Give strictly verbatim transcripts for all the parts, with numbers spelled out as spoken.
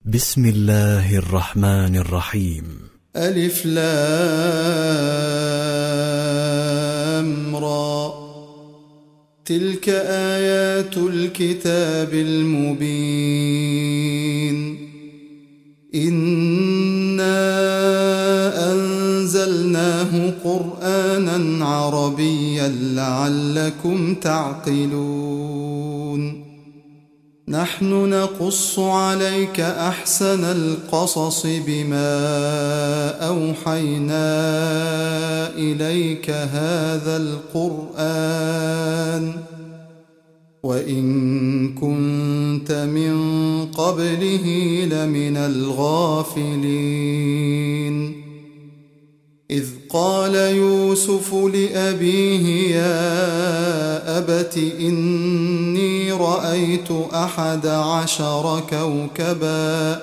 بسم الله الرحمن الرحيم. ألف لام را. تلك آيات الكتاب المبين. إنا أنزلناه قرآنا عربيا لعلكم تعقلون. نحن نقص عليك أحسن القصص بما أوحينا إليك هذا القرآن وإن كنت من قبله لمن الغافلين. إذ قال يوسف لأبيه يا أبت إني رأيت أحد عشر كوكبا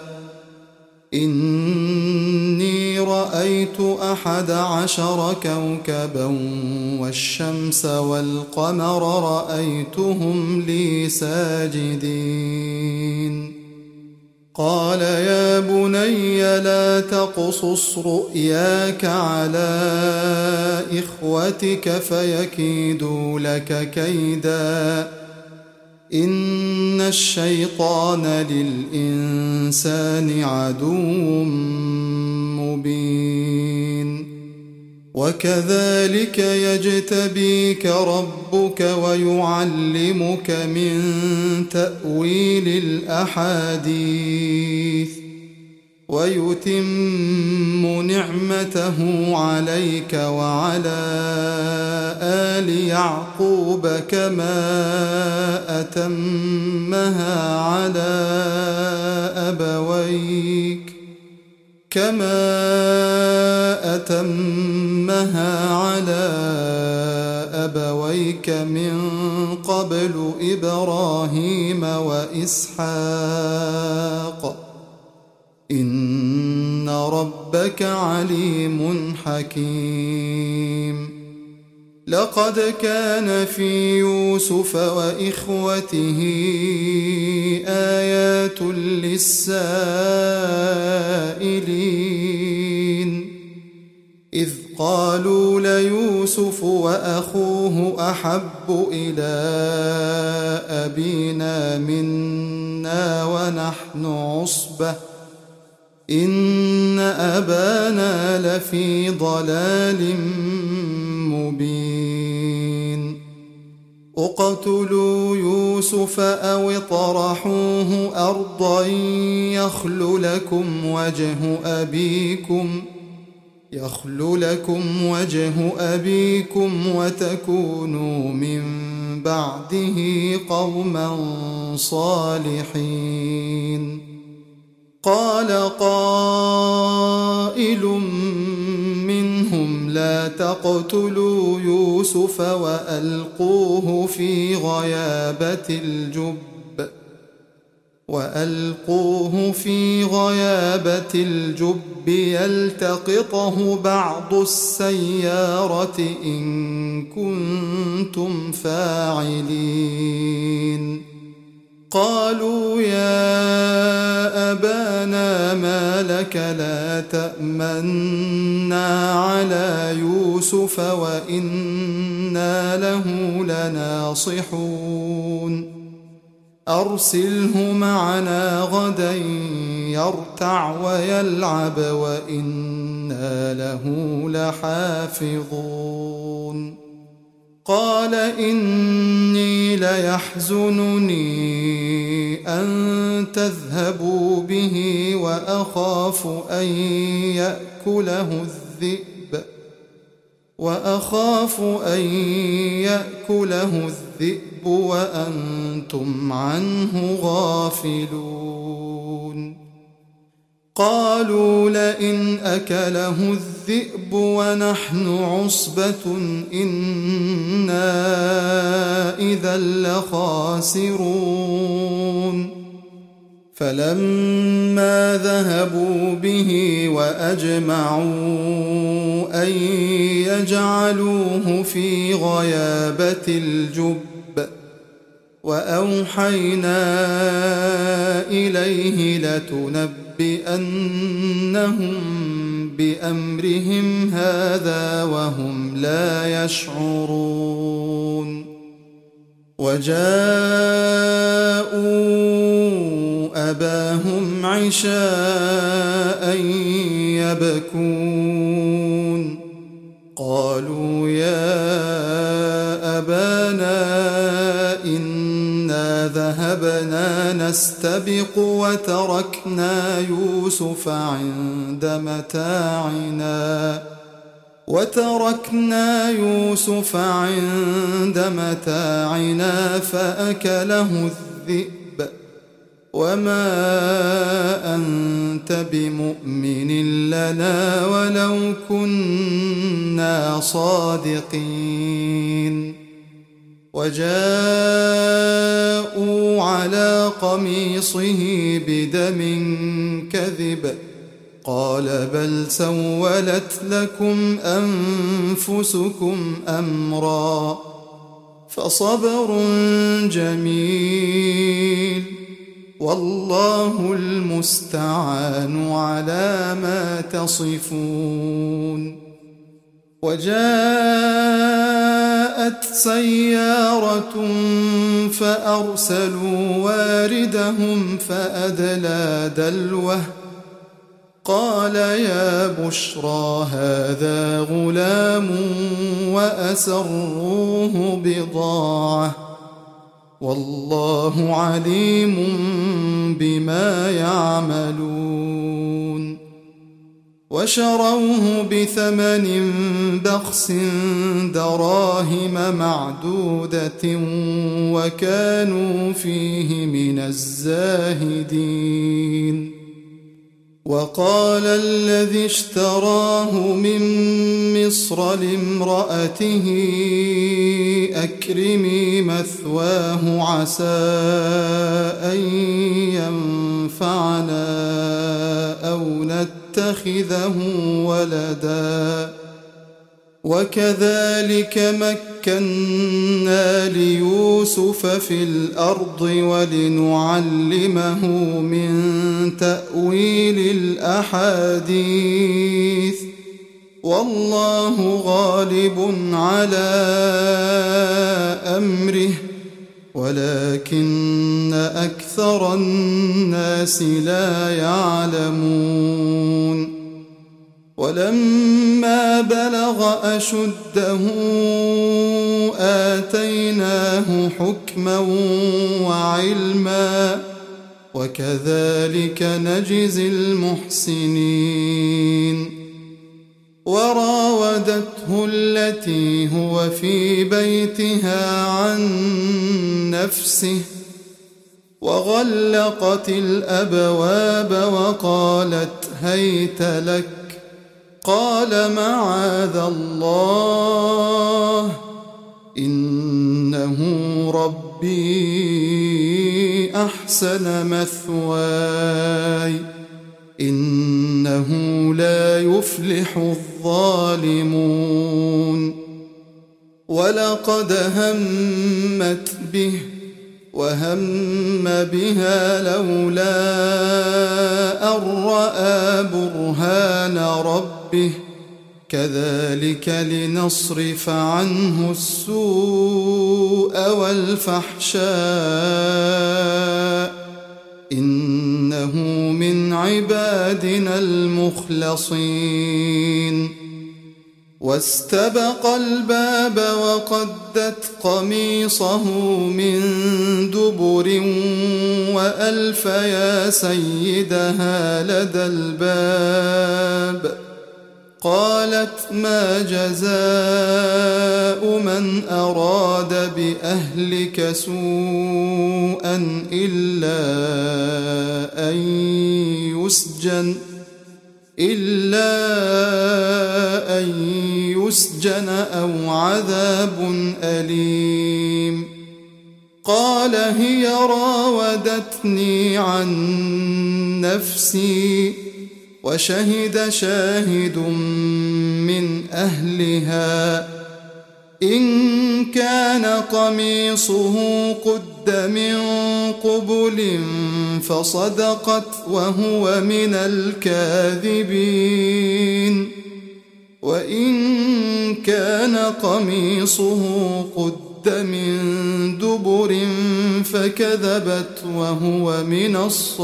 إني رأيت أحد عشر كوكبا والشمس والقمر رأيتهم لي ساجدين. قال يا بني لا تقصص رؤياك على إخوتك فيكيدوا لك كيدا إن الشيطان للإنسان عدو مبين. وكذلك يجتبيك ربك ويعلمك من تأويل الأحاديث ويتم نعمته عليك وعلى آل يعقوب كما أتمها على أبويك كما أتمها على أبويك من قبل إبراهيم وإسحاق إن ربك عليم حكيم. لقد كان في يوسف وإخوته آيات للسائلين إذ قالوا ليوسف وأخوه أحب إلى أبينا منا ونحن عصبة إن أبانا لفي ضلال مبين. اقتلوا يوسف أو اطرحوه أرضا يخل لكم وجه أبيكم يخل لكم وجه أبيكم وتكونوا من بعده قوما صالحين. قال قائل منهم لا تقتلوا يوسف وألقوه في غيابة الجب وألقوه في غيابة الجب يلتقطه بعض السيارة إن كنتم فاعلين. قالوا يا أبانا ما لك لا تأمنا على يوسف وإنا له لناصحون أرسله معنا غدا يرتع ويلعب وإنا له لحافظون. قال إني ليحزنني أن تذهبوا به وأخاف أن يأكله الذئب وأخاف أن يأكله الذئب وأنتم عنه غافلون. قالوا لئن أكله الذئب ونحن عصبة إنا إذا لخاسرون. فلما ذهبوا به وأجمعوا أن يجعلوه في غيابة الجب وأوحينا إليه لتنبئنهم بأمرهم هذا وهم لا يشعرون وجاءوا أباهم عشاء يبكون قالوا يا أبانا إنا ذهبنا نستبق وتركنا يوسف عند متاعنا وتركنا يوسف عند متاعنا فأكله الذئب وما أنت بمؤمن لنا ولو كنا صادقين وجاءوا على قميصه بدم كذب قال بل سولت لكم أنفسكم أمرا فصبر جميل والله المستعان على ما تصفون وجاءت سيارة فأرسلوا واردهم فأدلى دلوه قال يا بشرى هذا غلام وأسروه بضاعة والله عليم بما يعملون وشروه بثمن بخس دراهم معدودة وكانوا فيه من الزاهدين وقال الذي اشتراه من مصر لامرأته أكرمي مثواه عسى أن ينفعنا أو نتخذه ولدا وكذلك مكنا ليوسف في الأرض ولنعلمه من تأويل الأحاديث والله غالب على أمره ولكن أكثر الناس لا يعلمون ولما بلغ أشده آتيناه حكما وعلما وكذلك نجزي المحسنين وراودته التي هو في بيتها عن نفسه وغلقت الأبواب وقالت هيت لك قال معاذ الله إنه ربي أحسن مثواي إنه لا يفلح الظالمون ولقد همت به وهم بها لولا أن رأى برهان ربه كذلك لنصرف عنه السوء والفحشاء إنه من عبادنا المخلصين واستبق الباب وقدت قميصه من دبر وألف يا سيدها لدى الباب قالت ما جزاء من أراد بأهلك سوءا إلا أن يسجن إلا أن يسجن أو عذاب أليم قال هي راودتني عن نفسي وشهد شاهد من أهلها إن كان قميصه قد من قبل فصدقت وهو من الكاذبين وإن كان قميصه قد من دبر فكذبت وهو من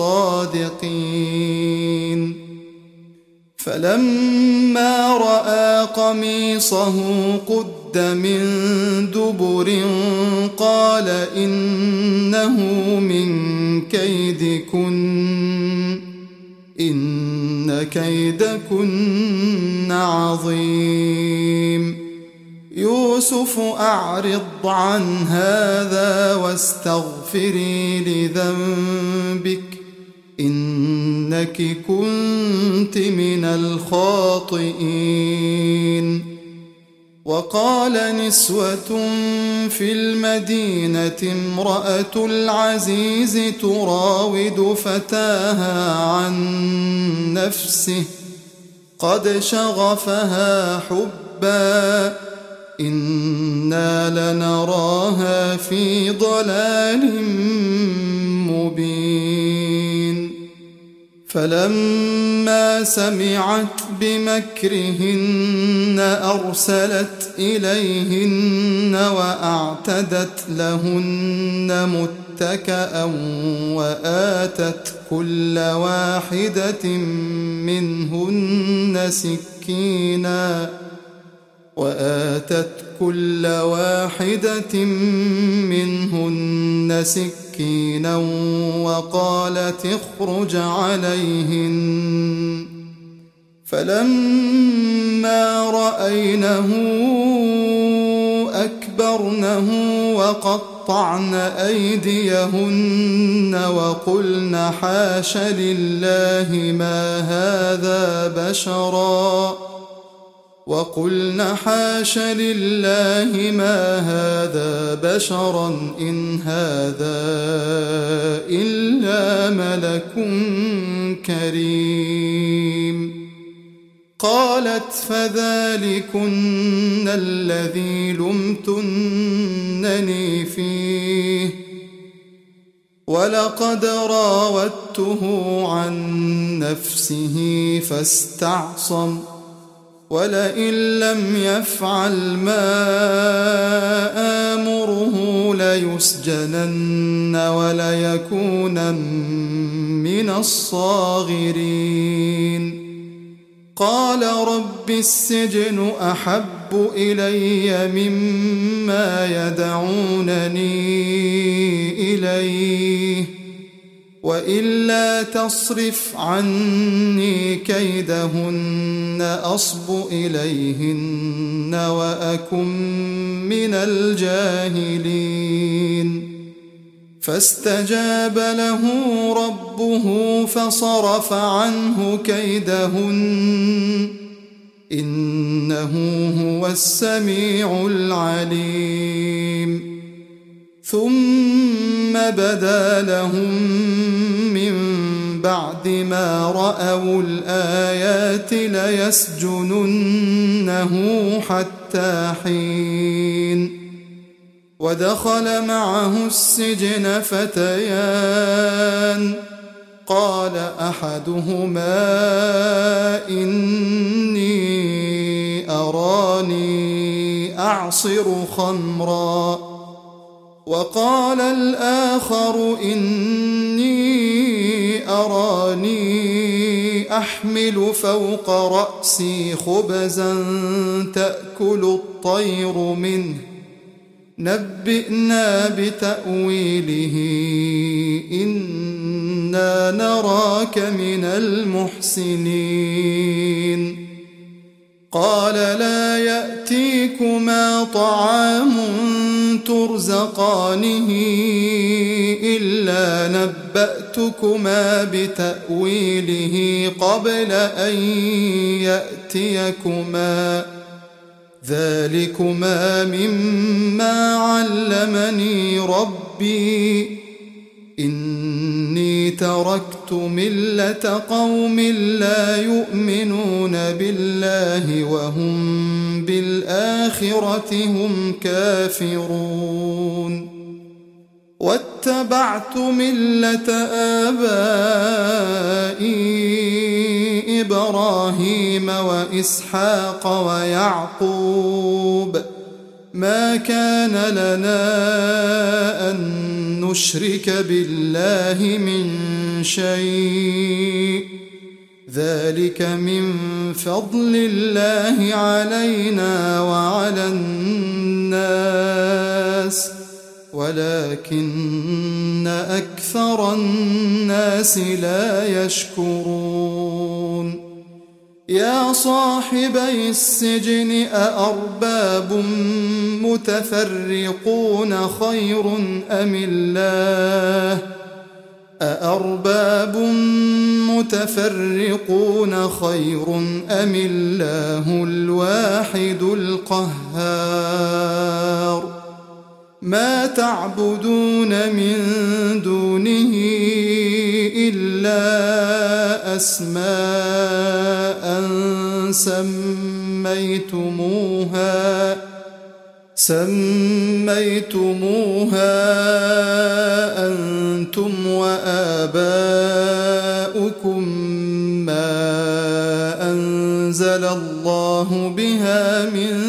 الصادقين فلما رأى قميصه قد من دبر قال إنه من كيدكن إن كيدكن عظيم يوسف أعرض عن هذا واستغفري لذنبك إنك كنت من الخاطئين وقال نسوة في المدينة امرأة العزيز تراود فتاها عن نفسه قد شغفها حبا إنا لنراها في ضلال مبين فلما سمعت بمكرهن أرسلت إليهن وأعتدت لهن متكأ وآتت كل واحدة منهن سكينا وآتت كل واحدة منهن سكينا وقالت اخرج عليهن فلما رأينه أكبرنه وقطعن أيديهن وقلن حاش لله ما هذا بشرا وقلن حاش لله ما هذا بشرا إن هذا إلا ملك كريم قالت فذلكن الذي لمتنني فيه ولقد راودته عن نفسه فاستعصم ولئن لم يفعل ما آمره ليسجنن وليكونن من الصاغرين قال رب السجن أحب إلي مما يدعونني إليه وإلا تصرف عني كيدهن أصب إليهن وأكن من الجاهلين فاستجاب له ربه فصرف عنه كيدهن إنه هو السميع العليم ثم بدا لهم من بعد ما رأوا الآيات ليسجننه حتى حين ودخل معه السجن فتيان قال أحدهما إني أراني أعصر خمرا وقال الآخر إني أراني أحمل فوق رأسي خبزا تأكل الطير منه نبئنا بتأويله إنا نراك من المحسنين قال لا يأتيكما طعام ترزقانه إلا نبأتكما بتأويله قبل أن يأتيكما ذلكما مما علمني ربي إني تركت ملة قوم لا يؤمنون بالله وهم بالآخرة هم كافرون واتبعت ملة آبائي إبراهيم وإسحاق ويعقوب ما كان لنا أن نشرك بالله من شيء ذلك من فضل الله علينا وعلى الناس ولكن أكثر الناس لا يشكرون يا صاحبي السجن أأرباب متفرقون خير أم الله أأرباب متفرقون خير أم الله الواحد القهار ما تعبدون من دونه إلا أسماء سميتموها سميتموها أنتم وآباؤكم ما أنزل الله بها من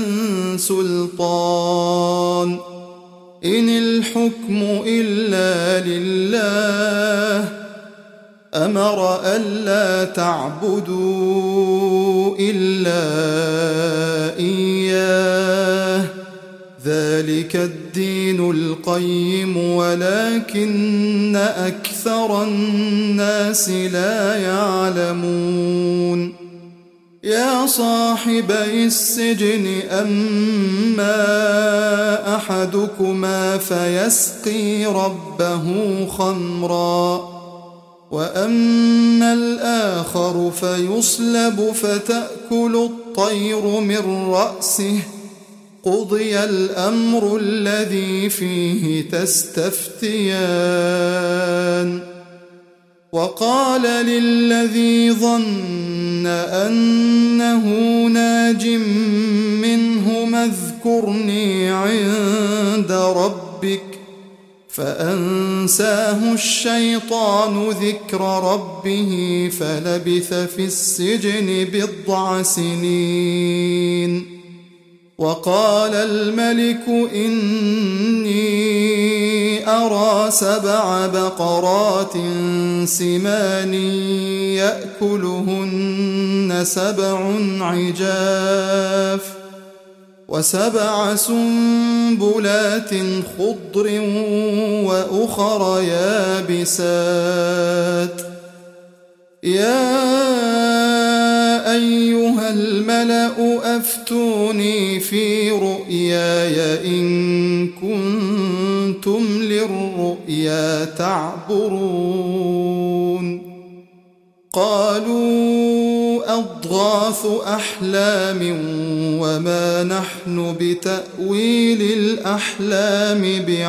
سلطان إن الحكم إلا لله أمر ألا تعبدوا إلا إياه ذلك الدين القيم ولكن أكثر الناس لا يعلمون يا صاحبي السجن أما أحدكما فيسقي ربه خمرا وأما الآخر فيصلب فتأكل الطير من رأسه قضي الأمر الذي فيه تستفتيان وقال للذي ظن أنه ناج منهما اذكرني عند ربك فأنساه الشيطان ذكر ربه فلبث في السجن بضع سنين وقال الملك إني أرى سبع بقرات سمان يأكلهن سبع عجاف وسبع سنبلات خضر وأخر يابسات يا أيها الملأ أفتوني في رؤياي إن كنتم للرؤيا تعبرون قالوا أضغاث أحلام وما نحن بتأويل الأحلام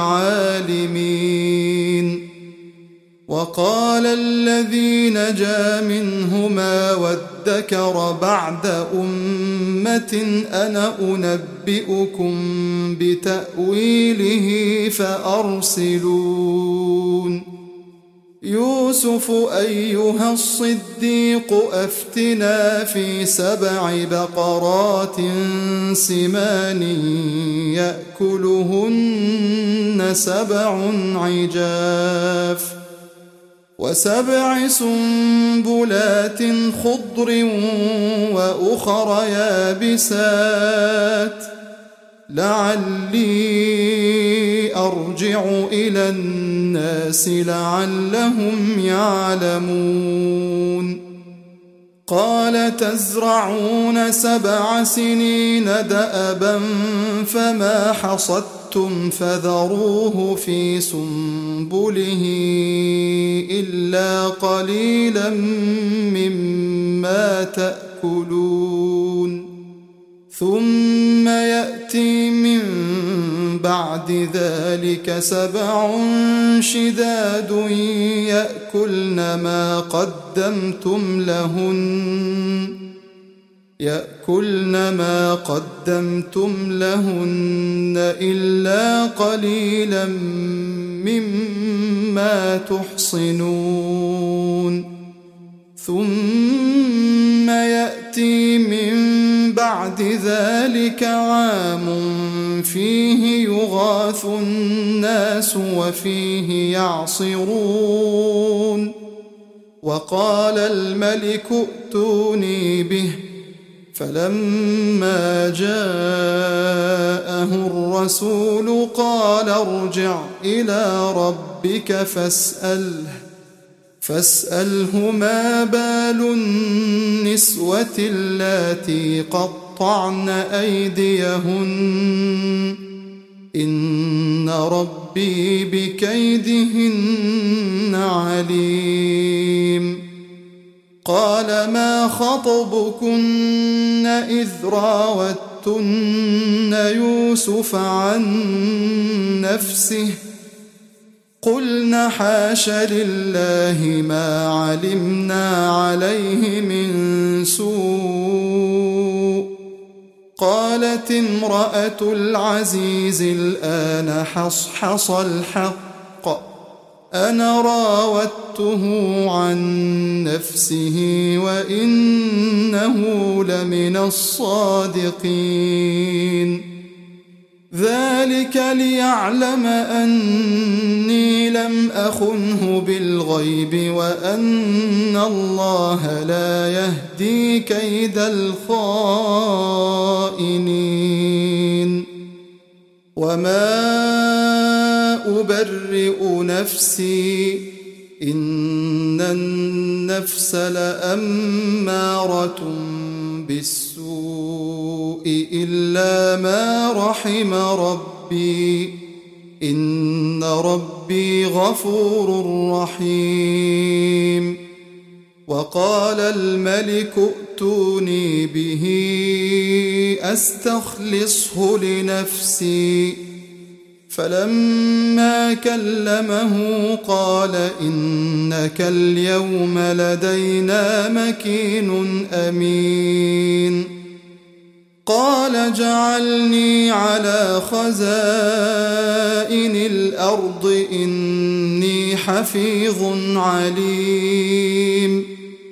بعالمين وقال الذي نجا منهما وادكر بعد أمة أنا أنبئكم بتأويله فأرسلون يوسف أيها الصديق أفتنا في سبع بقرات سمان يأكلهن سبع عجاف وسبع سنبلات خضر وأخر يابسات لعلي أرجع إلى الناس لعلهم يعلمون قال تزرعون سبع سنين دأبا فما حصدتم فذروه في سنبله إلا قليلا مما تأكلون ثم يأتي من بعد ذلك سبع شداد يأكلن ما قدمتم لهن يأكلن ما قدمتم لهن إلا قليلا مما تحصنون ثم يأتي من بعد ذلك عام فيه يغاث الناس وفيه يعصرون وقال الملك ائتوني به فلما جاءه الرسول قال ارجع إلى ربك فاسأله فاسأله ما بال النسوة اللاتي قطعن أيديهن إن ربي بكيدهن عليم قال ما خطبكن إذ راوتن يوسف عن نفسه قلنا حاش لله ما علمنا عليه من سوء قالت امرأة العزيز الآن حصحص الحق أنا راودته عن نفسه وإنه لمن الصادقين ذلك ليعلم أني لم أخنه بالغيب وأن الله لا يهدي كيد الخائنين وما أبرئ نفسي إن النفس لأمارة بالسوء إلا ما رحم ربي إن ربي غفور رحيم وقال الملك ائتوني به أستخلصه لنفسي فلما كلمه قال إنك اليوم لدينا مكين أمين قال جعلني على خزائن الأرض إني حفيظ عليم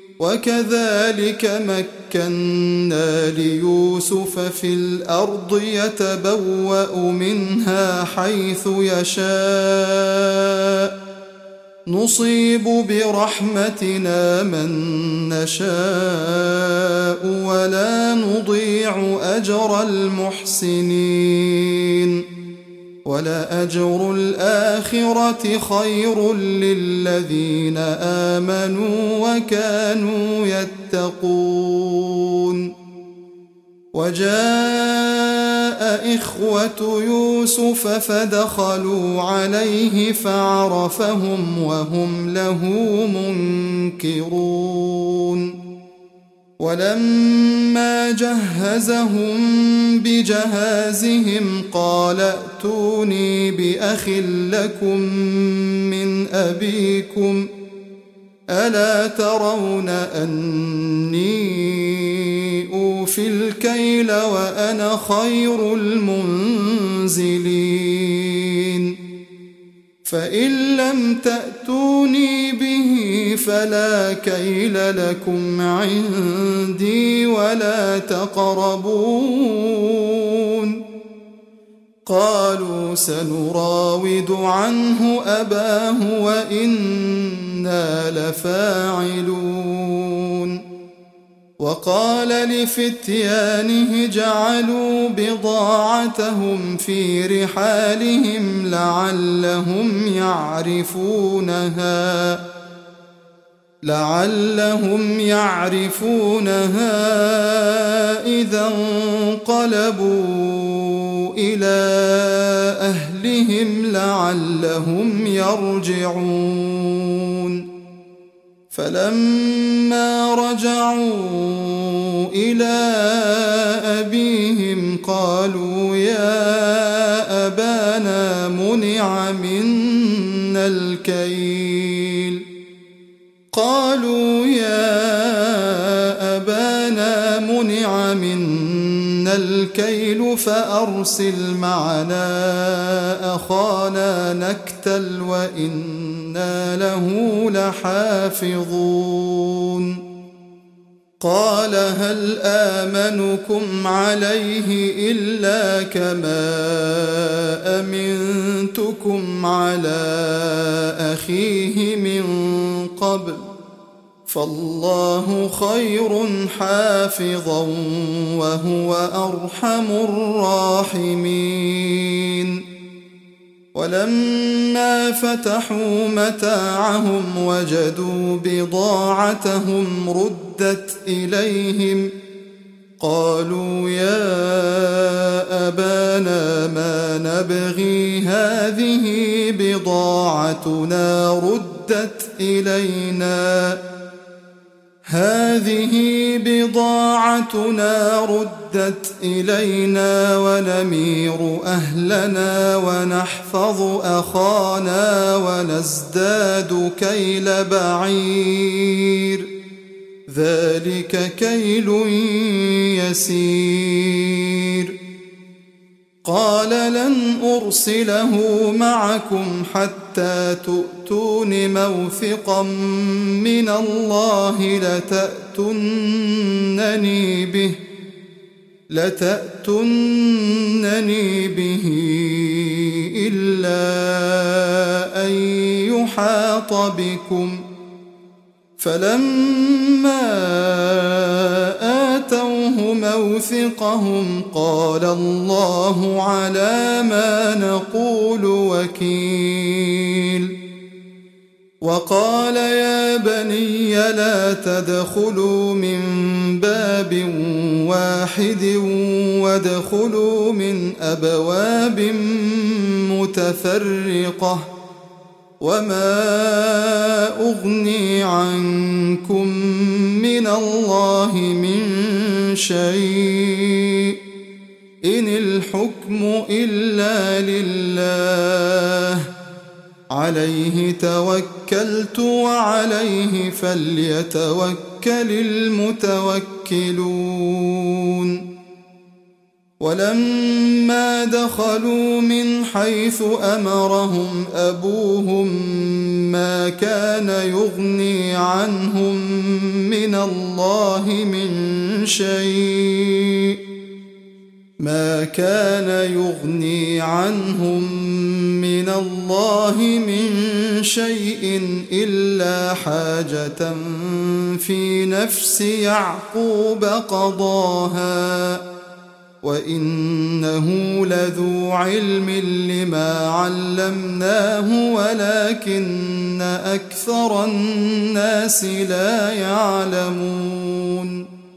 وكذلك مكنا ليوسف في الأرض يتبوأ منها حيث يشاء نصيب برحمتنا من نشاء ولا نضيع أجر المحسنين ولأجر الآخرة خير للذين آمنوا وكانوا يتقون وجاء إخوة يوسف فدخلوا عليه فعرفهم وهم له منكرون ولما جهزهم بجهازهم قال ائتوني بأخ لكم من أبيكم ألا ترون أني أوفي الكيل وأنا خير المنزلين فإن لم تأتوني به فلا كيل لكم عندي ولا تقربون قالوا سنراود عنه أباه وإنا لفاعلون وقال لفتيانه جعلوا بضاعتهم في رحالهم لعلهم يعرفونها لعلهم يعرفونها إذا انقلبوا إلى أهلهم لعلهم يرجعون فلما رجعوا إلى أبيهم قالوا يا أبانا منع منا الكيل قالوا يا أبانا منع منا الكيل فأرسل معنا أخانا نكتل وإنا له لحافظون قال هل آمنكم عليه إلا كما أمنتكم على أخيه من قبل فالله خير حافظا وهو أرحم الراحمين ولما فتحوا متاعهم وجدوا بضاعتهم ردت إليهم قالوا يا أبانا ما نبغي هذه بضاعتنا ردت إلينا هذه بضاعتنا ردت إلينا ونمير أهلنا ونحفظ أخانا ونزداد كيل بعير ذلك كيل يسير قال لن أرسله معكم حتى تؤتون موثقا من الله لتأتونني به لتأتونني به إلا أن يحاط بكم فلما آتوه موثقهم قال الله على ما نقول وكيل وقال يا بني لا تدخلوا من باب واحد وادخلوا من أبواب متفرقة وما أغني عنكم من الله من شيء إن الحكم إلا لله عليه توكلت وعليه فليتوكل المتوكلون ولما دخلوا من حيث أمرهم أبوهم ما كان يغني عنهم من الله من شيء ما كان يغني عنهم من الله من شيء إلا حاجة في نفس يعقوب قضاها وإنه لذو علم لما علمناه ولكن أكثر الناس لا يعلمون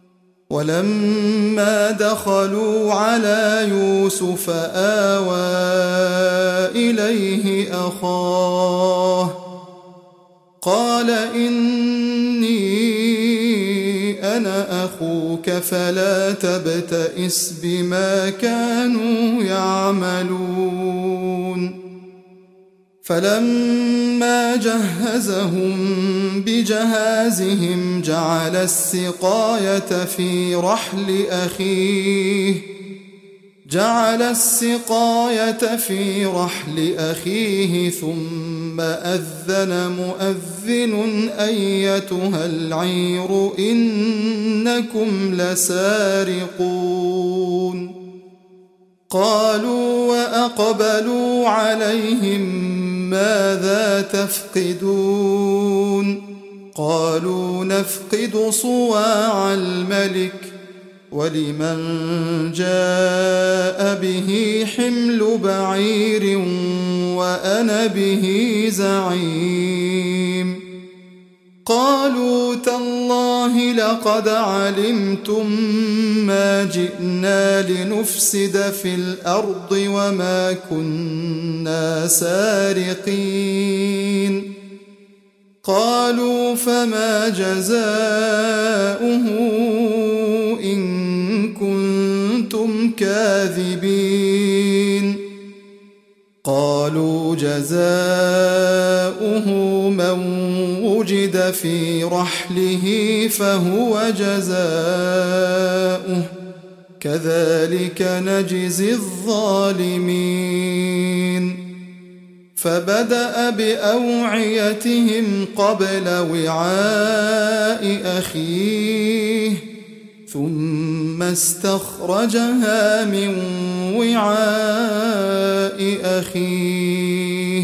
ولما دخلوا على يوسف آوى إليه أخاه قال إني أنا أخوك فلا تبتئس بما كانوا يعملون فلما جهزهم بجهازهم جعل السقاية في رحل أخيه جعل السقاية في رحل أخيه ثم أذن مؤذن أيتها العير إنكم لسارقون قالوا وأقبلوا عليهم ماذا تفقدون قالوا نفقد صواع الملك ولمن جاء به حمل بعير وأنا به زعيم قالوا تالله لقد علمتم ما جئنا لنفسد في الأرض وما كنا سارقين قالوا فما جزاؤه إن كنتم كاذبين قالوا جزاؤه من وجد في رحله فهو جزاؤه كذلك نجزي الظالمين فبدأ بأوعيتهم قبل وعاء أخيه ثم استخرجها من وعاء أخيه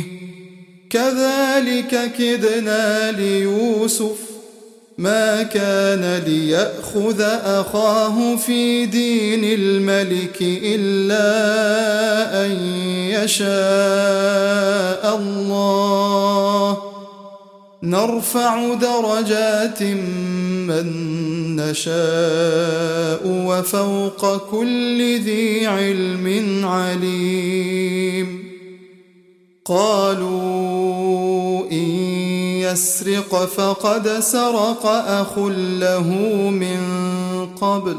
كذلك كدنا ليوسف ما كان ليأخذ أخاه في دين الملك إلا أن يشاء الله نرفع درجات من نشاء وفوق كل ذي علم عليم قالوا إن يسرق فقد سرق أخ له من قبل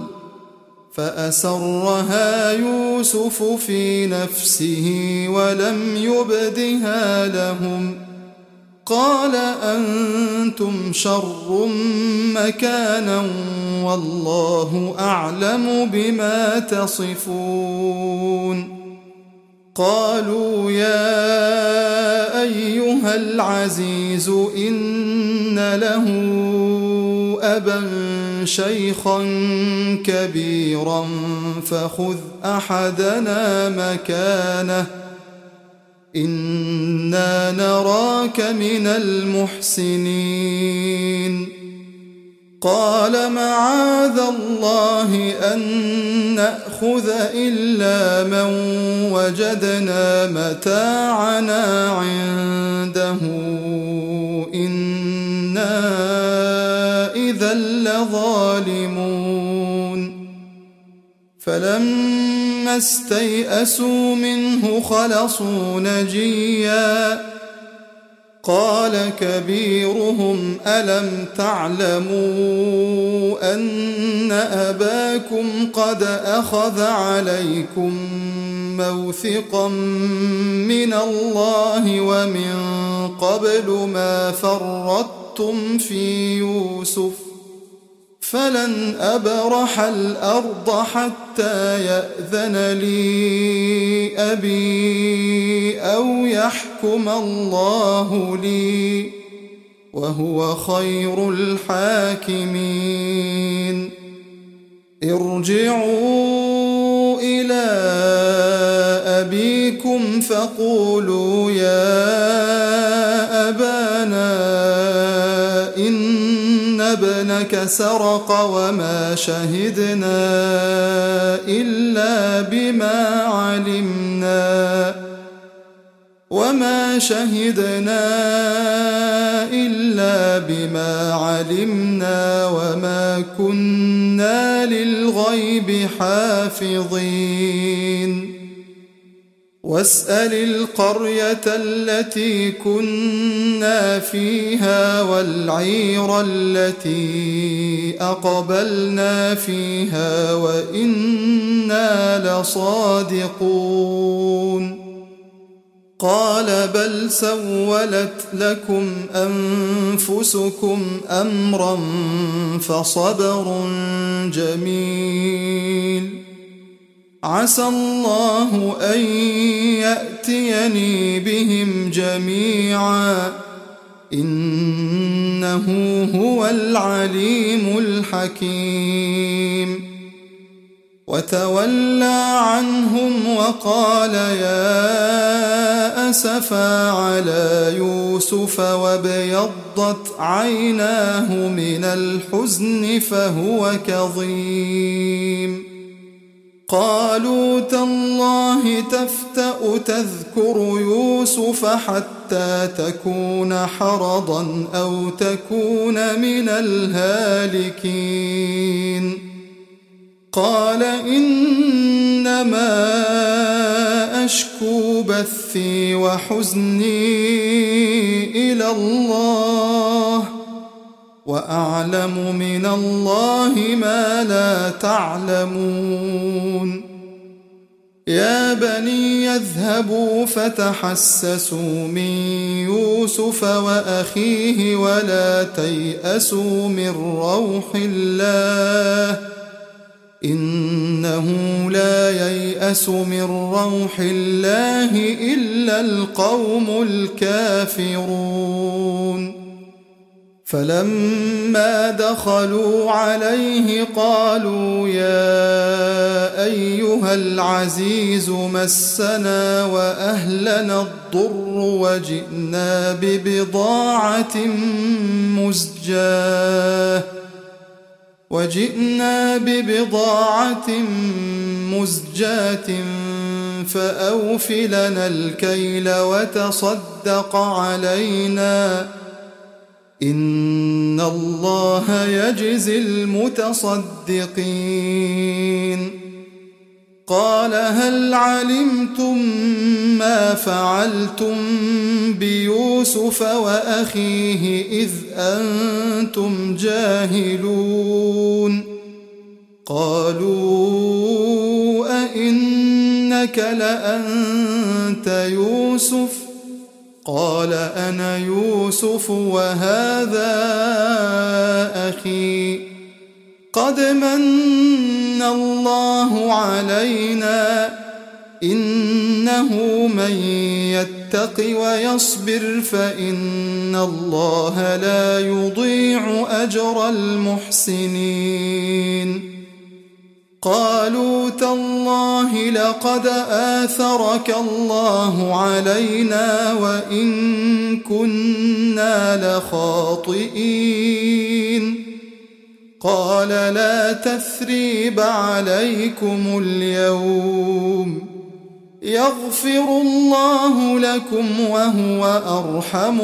فأسرها يوسف في نفسه ولم يبدها لهم قال أنتم شر مكانا والله أعلم بما تصفون قالوا يا أيها العزيز إن له أبا شيخا كبيرا فخذ أحدنا مكانه إنا نراك من المحسنين قال معاذ الله أن نأخذ إلا من وجدنا متاعنا عنده إنا إذا لظالمون فلما استيئسوا منه خلصوا نجيا قال كبيرهم ألم تعلموا أن أباكم قد أخذ عليكم موثقا من الله ومن قبل ما فرطتم في يوسف فلن أبرح الأرض حتى يأذن لي أبي أو يحكم الله لي وهو خير الحاكمين ارجعوا إلى أبيكم فقولوا يا أبانا إن ابنك سرق وما شهدنا إلا بما علمنا وما شهدنا إلا بما علمنا وما كنا للغيب حافظين واسأل القرية التي كنا فيها والعير التي أقبلنا فيها وإنا لصادقون قال بل سولت لكم أنفسكم أمرا فصبر جميل عسى الله أن يأتيني بهم جميعا إنه هو العليم الحكيم وتولى عنهم وقال يا أسفا على يوسف وابيضت عيناه من الحزن فهو كظيم قالوا تالله تفتأ تذكر يوسف حتى تكون حرضا أو تكون من الهالكين قال إنما أشكو بثي وحزني إلى الله وأعلم من الله ما لا تعلمون يا بني يذهبوا فتحسسوا من يوسف وأخيه ولا تيأسوا من روح الله إن إنه لا ييأس من روح الله إلا القوم الكافرون فلما دخلوا عليه قالوا يا أيها العزيز مسنا وأهلنا الضر وجئنا ببضاعة مزجاة وجئنا ببضاعة مزجاة فأوف لنا الكيل وتصدق علينا إن الله يجزي المتصدقين قال هل علمتم ما فعلتم بيوسف وأخيه إذ أنتم جاهلون قالوا أئنك لأنت يوسف قال أنا يوسف وهذا أخي قد من الله علينا إنه من يتق ويصبر فإن الله لا يضيع أجر المحسنين قالوا تالله لقد آثرك الله علينا وإن كنا لخاطئين قال لا تثريب عليكم اليوم يغفر الله لكم وهو أرحم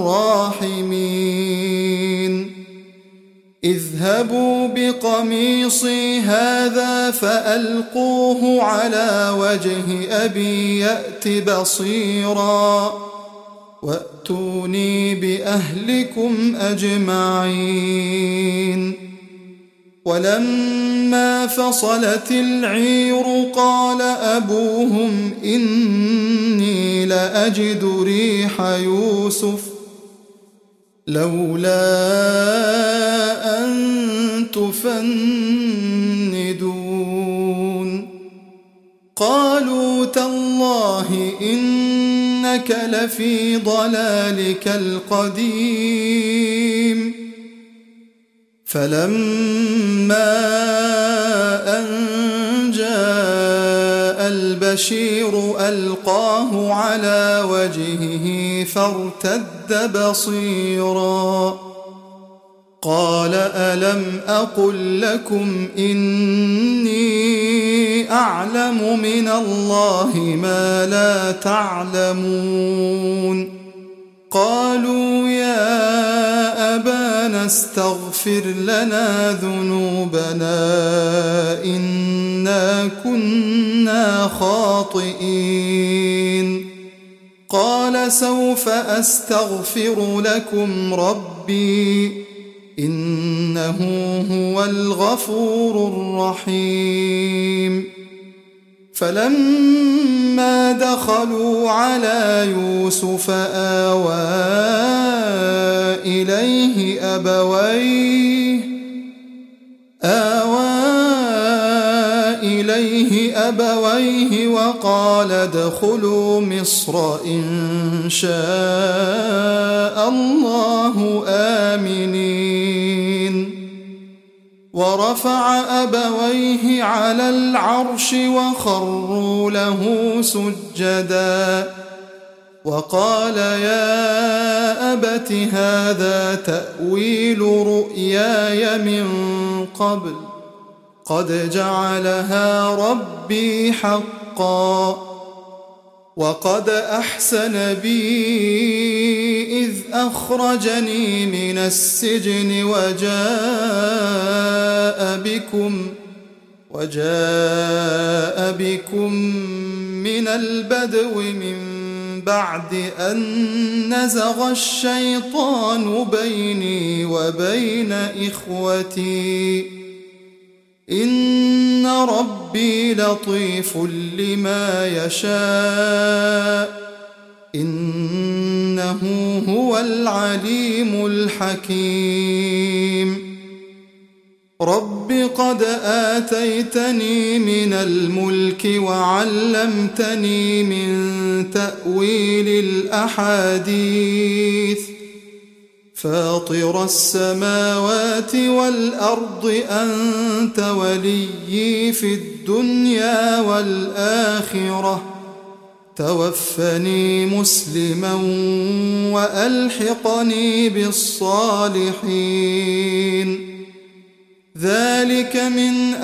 الراحمين اذهبوا بقميصي هذا فألقوه على وجه أبي يأت بصيرا وأتوني بأهلكم أجمعين ولما فصلت العير قال أبوهم إني لأجد ريح يوسف لولا أن تفندون قالوا تالله إنك لفي ضلالك القديم فلما أن جاء البشير ألقاه على وجهه فارتد بصيرا قال ألم أقل لكم إني أعلم من الله ما لا تعلمون قالوا يا أبانا استغفر لنا ذنوبنا إنا كنا خاطئين قال سوف أستغفر لكم ربي إنه هو الغفور الرحيم فلما دخلوا على يوسف آوى إليه أبويه آوى إليه أبويه وقال ادخلوا مصر إن شاء الله آمنين ورفع أبويه على العرش وخروا له سجدا وقال يا أبت هذا تأويل رؤياي من قبل قد جعلها ربي حقا وقد أحسن بي إذ أخرجني من السجن وجاء بكم وجاء بكم من البدو من بعد أن نزغ الشيطان بيني وبين إخوتي إن ربي لطيف لما يشاء إنه هو العليم الحكيم رب قد آتيتني من الملك وعلمتني من تأويل الأحاديث فاطر السماوات والأرض أنت وليي في الدنيا والآخرة توفني مسلما وألحقني بالصالحين ذلك من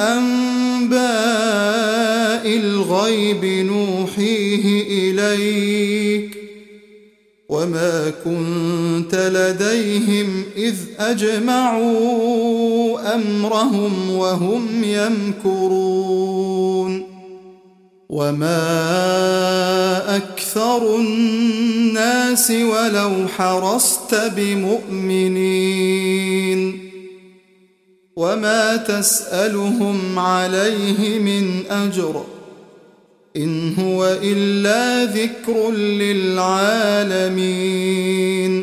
أنباء الغيب نوحيه إليك وما كنت لديهم إذ أجمعوا أمرهم وهم يمكرون وما أكثر الناس ولو حرصت بمؤمنين وما تسألهم عليه من أجر إن هو إلا ذكر للعالمين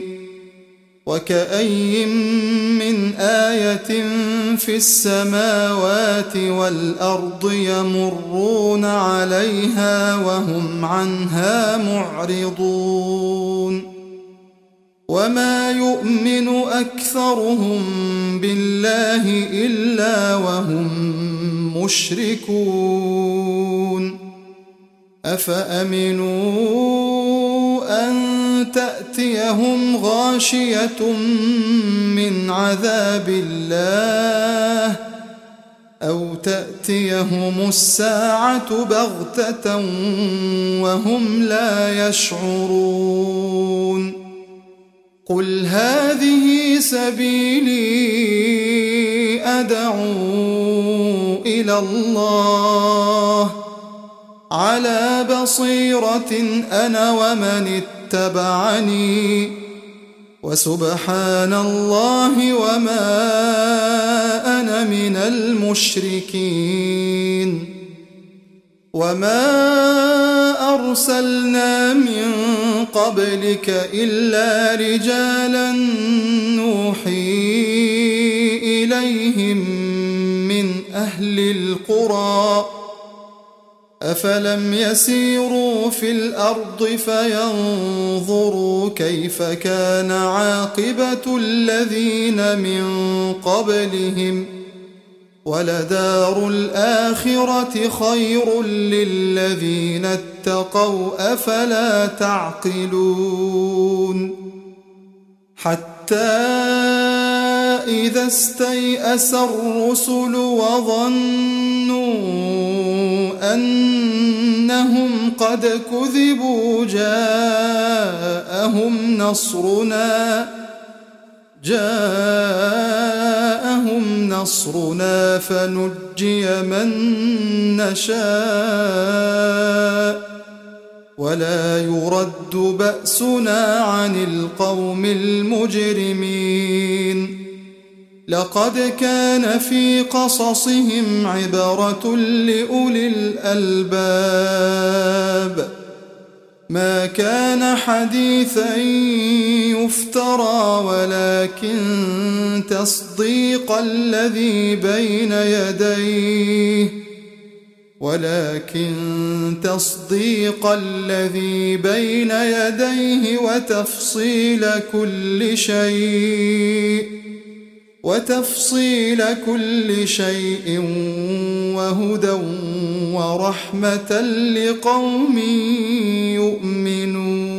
وكأي من آية في السماوات والأرض يمرون عليها وهم عنها معرضون وما يؤمن أكثرهم بالله إلا وهم مشركون أفأمنوا أن تأتيهم غاشية من عذاب الله أو تأتيهم الساعة بغتة وهم لا يشعرون قل هذه سبيلي أدعو إلى الله على بصيرة أنا ومن اتبعني وسبحان الله وما أنا من المشركين وما أرسلنا من قبلك إلا رجالا نوحي إليهم من أهل القرى أفلم يسيروا في الأرض فينظروا كيف كان عاقبة الذين من قبلهم ولدار الآخرة خير للذين اتقوا أفلا تعقلون حتى إذا استيأس الرسل وظنوا أنهم قد كذبوا جاءهم نصرنا جاءهم نصرنا فنجي من نشاء ولا يرد بأسنا عن القوم المجرمين لقد كان في قصصهم عبرة لأولي الألباب ما كان حديثا يفترى ولكن تصديق الذي بين يديه ولكن تصديق الذي بين يديه وتفصيل كل شيء وتفصيل كل شيء وهدى ورحمة لقوم يؤمنون